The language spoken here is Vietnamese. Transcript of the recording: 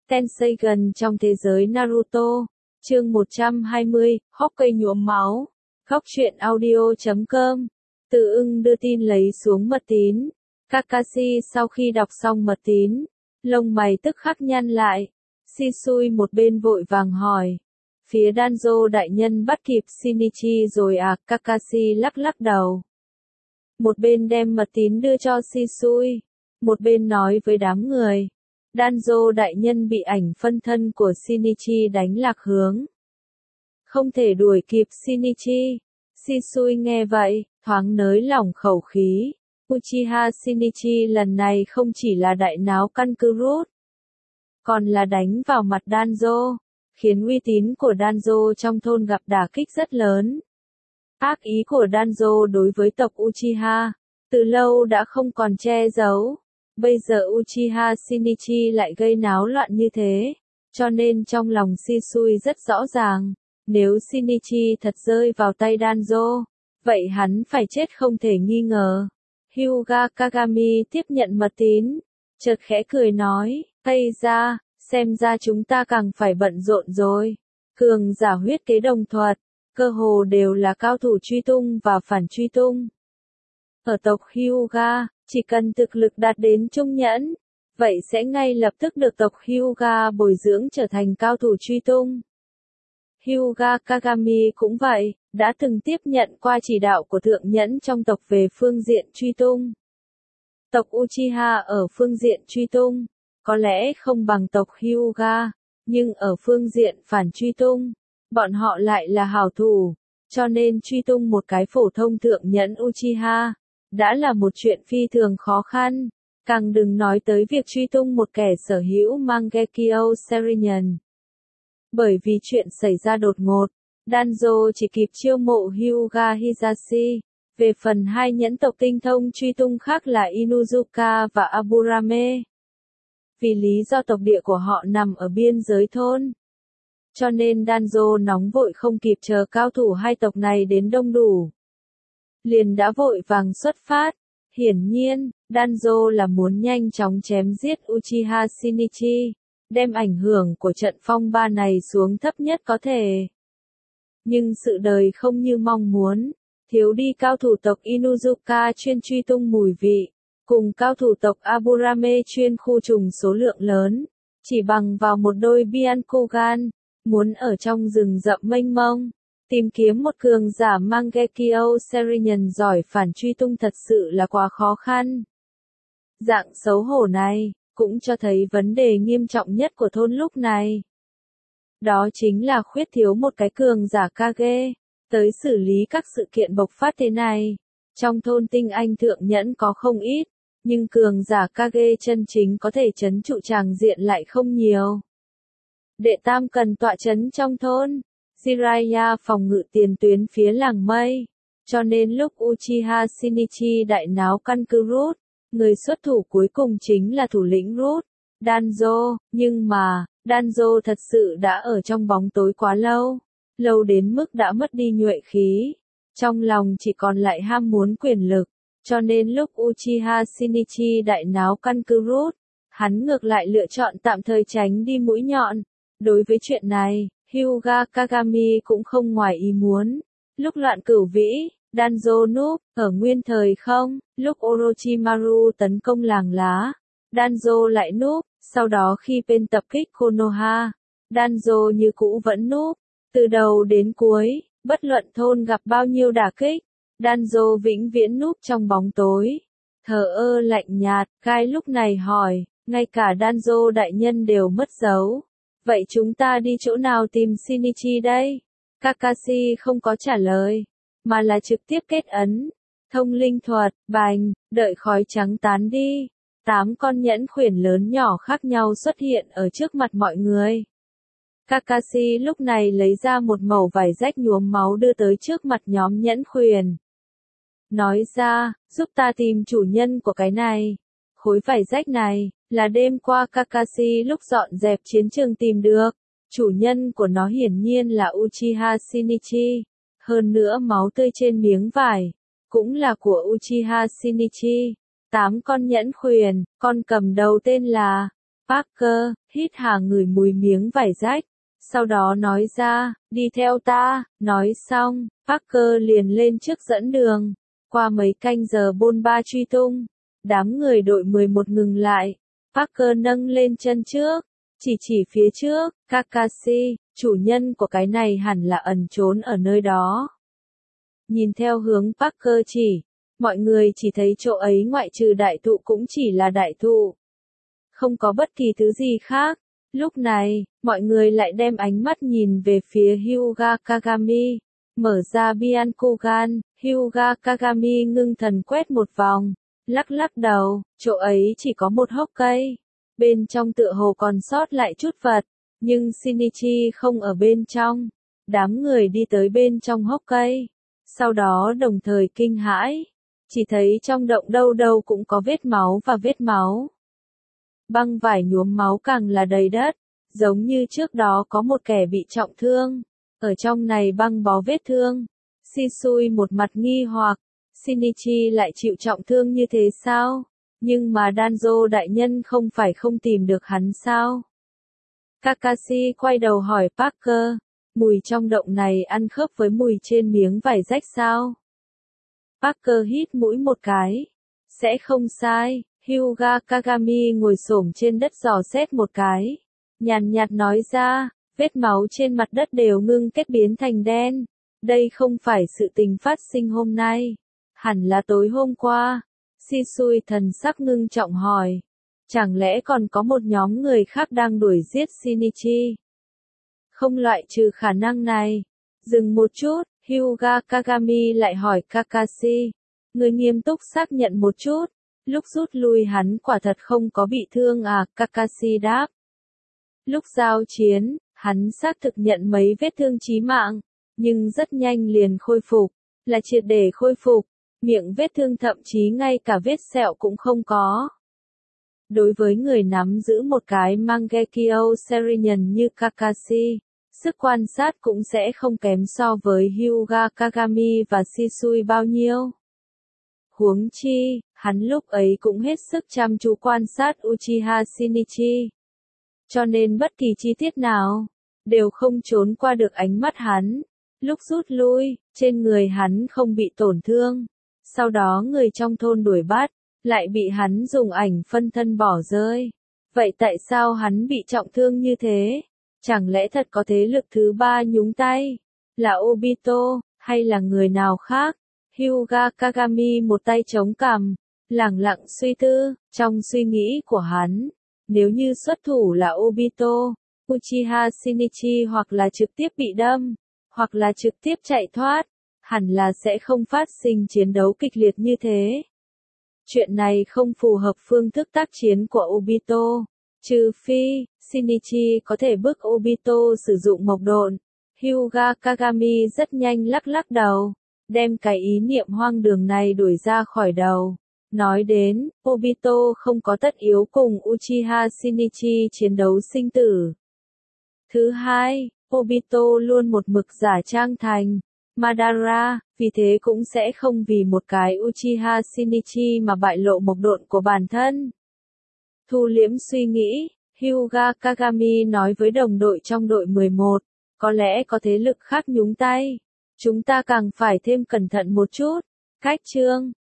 Tenseigan trong thế giới Naruto. Chương 120, Hokage nhuốm máu. Góc truyện audio.com. Từ ưng đưa tin lấy xuống mật tín. Kakashi sau khi đọc xong mật tín, lông mày tức khắc nhăn lại. Shisui một bên vội vàng hỏi. Phía Danzo đại nhân bắt kịp Shinichi rồi à? Kakashi lắc lắc đầu. Một bên đem mật tín đưa cho Shisui, một bên nói với đám người. Danzo đại nhân bị ảnh phân thân của Shinichi đánh lạc hướng. Không thể đuổi kịp Shinichi. Shisui nghe vậy, thoáng nới lỏng khẩu khí. Uchiha Shinichi lần này không chỉ là đại náo căn cứ Root, còn là đánh vào mặt Danzo, khiến uy tín của Danzo trong thôn gặp đả kích rất lớn. Ác ý của Danzo đối với tộc Uchiha, từ lâu đã không còn che giấu. Bây giờ Uchiha Shinichi lại gây náo loạn như thế, cho nên trong lòng Shisui rất rõ ràng, nếu Shinichi thật rơi vào tay Danzo, vậy hắn phải chết không thể nghi ngờ. Hyuga Kagami tiếp nhận mật tín, chợt khẽ cười nói, "Ây da, xem ra chúng ta càng phải bận rộn rồi." Cường giả huyết kế đồng thuật, cơ hồ đều là cao thủ truy tung và phản truy tung. Ở tộc Hyuga, chỉ cần thực lực đạt đến trung nhẫn, vậy sẽ ngay lập tức được tộc Hyuga bồi dưỡng trở thành cao thủ truy tung. Hyuga Kagami cũng vậy, đã từng tiếp nhận qua chỉ đạo của thượng nhẫn trong tộc về phương diện truy tung. Tộc Uchiha ở phương diện truy tung, có lẽ không bằng tộc Hyuga, nhưng ở phương diện phản truy tung, bọn họ lại là hảo thủ, cho nên truy tung một cái phổ thông thượng nhẫn Uchiha, đã là một chuyện phi thường khó khăn, càng đừng nói tới việc truy tung một kẻ sở hữu Mangekyo Sharingan. Bởi vì chuyện xảy ra đột ngột, Danzo chỉ kịp chiêu mộ Hyuga Hisashi. Về phần hai nhẫn tộc tinh thông truy tung khác là Inuzuka và Aburame. Vì lý do tộc địa của họ nằm ở biên giới thôn, cho nên Danzo nóng vội không kịp chờ cao thủ hai tộc này đến đông đủ, liền đã vội vàng xuất phát. Hiển nhiên, Danzo là muốn nhanh chóng chém giết Uchiha Shinichi, đem ảnh hưởng của trận phong ba này xuống thấp nhất có thể. Nhưng sự đời không như mong muốn, thiếu đi cao thủ tộc Inuzuka chuyên truy tung mùi vị, cùng cao thủ tộc Aburame chuyên khu trùng số lượng lớn, chỉ bằng vào một đôi Byakugan, muốn ở trong rừng rậm mênh mông, tìm kiếm một cường giả Mangekyo Sharingan giỏi phản truy tung thật sự là quá khó khăn. Dạng xấu hổ này, cũng cho thấy vấn đề nghiêm trọng nhất của thôn lúc này. Đó chính là khuyết thiếu một cái cường giả Kage, tới xử lý các sự kiện bộc phát thế này. Trong thôn tinh anh thượng nhẫn có không ít, nhưng cường giả Kage chân chính có thể trấn trụ tràng diện lại không nhiều. Đệ tam cần tọa trấn trong thôn, Jiraiya phòng ngự tiền tuyến phía làng mây, cho nên lúc Uchiha Shinichi đại náo căn cứ Root, người xuất thủ cuối cùng chính là thủ lĩnh Root, Danzo, nhưng mà, Danzo thật sự đã ở trong bóng tối quá lâu, lâu đến mức đã mất đi nhuệ khí, trong lòng chỉ còn lại ham muốn quyền lực, cho nên lúc Uchiha Shinichi đại náo căn cứ Root, hắn ngược lại lựa chọn tạm thời tránh đi mũi nhọn. Đối với chuyện này, Hyuga Kagami cũng không ngoài ý muốn. Lúc loạn cửu vĩ, Danzo núp, ở nguyên thời không, lúc Orochimaru tấn công làng lá, Danzo lại núp, sau đó khi bên tập kích Konoha, Danzo như cũ vẫn núp, từ đầu đến cuối, bất luận thôn gặp bao nhiêu đả kích, Danzo vĩnh viễn núp trong bóng tối, thờ ơ lạnh nhạt. Gai lúc này hỏi, ngay cả Danzo đại nhân đều mất dấu. Vậy chúng ta đi chỗ nào tìm Shinichi đây? Kakashi không có trả lời, mà là trực tiếp kết ấn. Thông linh thuật, bành, đợi khói trắng tán đi. 8 con nhẫn khuyển lớn nhỏ khác nhau xuất hiện ở trước mặt mọi người. Kakashi lúc này lấy ra một mẩu vải rách nhuốm máu đưa tới trước mặt nhóm nhẫn khuyển. Nói ra, giúp ta tìm chủ nhân của cái này. Khối vải rách này, là đêm qua Kakashi lúc dọn dẹp chiến trường tìm được. Chủ nhân của nó hiển nhiên là Uchiha Shinichi. Hơn nữa máu tươi trên miếng vải, cũng là của Uchiha Shinichi. 8 con nhẫn khuyển, con cầm đầu tên là Parker, hít hà ngửi mùi miếng vải rách. Sau đó nói ra, đi theo ta, nói xong, Parker liền lên trước dẫn đường. Qua mấy canh giờ bôn ba truy tung, đám người đội 11 ngừng lại. Parker nâng lên chân trước, chỉ phía trước, Kakashi, chủ nhân của cái này hẳn là ẩn trốn ở nơi đó. Nhìn theo hướng Parker chỉ, mọi người chỉ thấy chỗ ấy ngoại trừ đại thụ cũng chỉ là đại thụ. Không có bất kỳ thứ gì khác. Lúc này, mọi người lại đem ánh mắt nhìn về phía Hyuga Kagami. Mở ra Byakugan, Hyuga Kagami ngưng thần quét một vòng. Lắc lắc đầu, chỗ ấy chỉ có một hốc cây. Bên trong tựa hồ còn sót lại chút vật, nhưng Shinichi không ở bên trong. Đám người đi tới bên trong hốc cây. Sau đó đồng thời kinh hãi. Chỉ thấy trong động đâu đâu cũng có vết máu và vết máu. Băng vải nhuốm máu càng là đầy đất, giống như trước đó có một kẻ bị trọng thương. Ở trong này băng bó vết thương. Shisui một mặt nghi hoặc, Shinichi lại chịu trọng thương như thế sao? Nhưng mà Danzo đại nhân không phải không tìm được hắn sao? Kakashi quay đầu hỏi Parker, mùi trong động này ăn khớp với mùi trên miếng vải rách sao? Parker hít mũi một cái. Sẽ không sai. Hyuga Kagami ngồi xổm trên đất dò xét một cái. Nhàn nhạt nói ra, vết máu trên mặt đất đều ngưng kết biến thành đen. Đây không phải sự tình phát sinh hôm nay. Hẳn là tối hôm qua. Shisui thần sắc ngưng trọng hỏi. Chẳng lẽ còn có một nhóm người khác đang đuổi giết Shinichi? Không loại trừ khả năng này. Dừng một chút, Hyuga Kagami lại hỏi Kakashi. Người nghiêm túc xác nhận một chút. Lúc rút lui hắn quả thật không có bị thương à, Kakashi đáp. Lúc giao chiến, hắn xác thực nhận mấy vết thương chí mạng, nhưng rất nhanh liền khôi phục, là triệt để khôi phục, miệng vết thương thậm chí ngay cả vết sẹo cũng không có. Đối với người nắm giữ một cái Mangekyo Sharingan như Kakashi, sức quan sát cũng sẽ không kém so với Hyuga Kagami và Shisui bao nhiêu. Huống chi, hắn lúc ấy cũng hết sức chăm chú quan sát Uchiha Shinichi. Cho nên bất kỳ chi tiết nào, đều không trốn qua được ánh mắt hắn. Lúc rút lui, trên người hắn không bị tổn thương. Sau đó người trong thôn đuổi bắt, lại bị hắn dùng ảnh phân thân bỏ rơi. Vậy tại sao hắn bị trọng thương như thế? Chẳng lẽ thật có thế lực thứ ba nhúng tay? Là Obito, hay là người nào khác? Hyuga Kagami một tay chống cằm, lẳng lặng suy tư, trong suy nghĩ của hắn, nếu như xuất thủ là Obito, Uchiha Shinichi hoặc là trực tiếp bị đâm, hoặc là trực tiếp chạy thoát, hẳn là sẽ không phát sinh chiến đấu kịch liệt như thế. Chuyện này không phù hợp phương thức tác chiến của Obito, trừ phi, Shinichi có thể bức Obito sử dụng mộc độn. Hyuga Kagami rất nhanh lắc lắc đầu, đem cái ý niệm hoang đường này đuổi ra khỏi đầu. Nói đến, Obito không có tất yếu cùng Uchiha Shinichi chiến đấu sinh tử. Thứ hai, Obito luôn một mực giả trang thành Madara, vì thế cũng sẽ không vì một cái Uchiha Shinichi mà bại lộ mộc độn của bản thân. Thu liễm suy nghĩ, Hyuga Kagami nói với đồng đội trong đội 11, có lẽ có thế lực khác nhúng tay. Chúng ta càng phải thêm cẩn thận một chút. Cách chương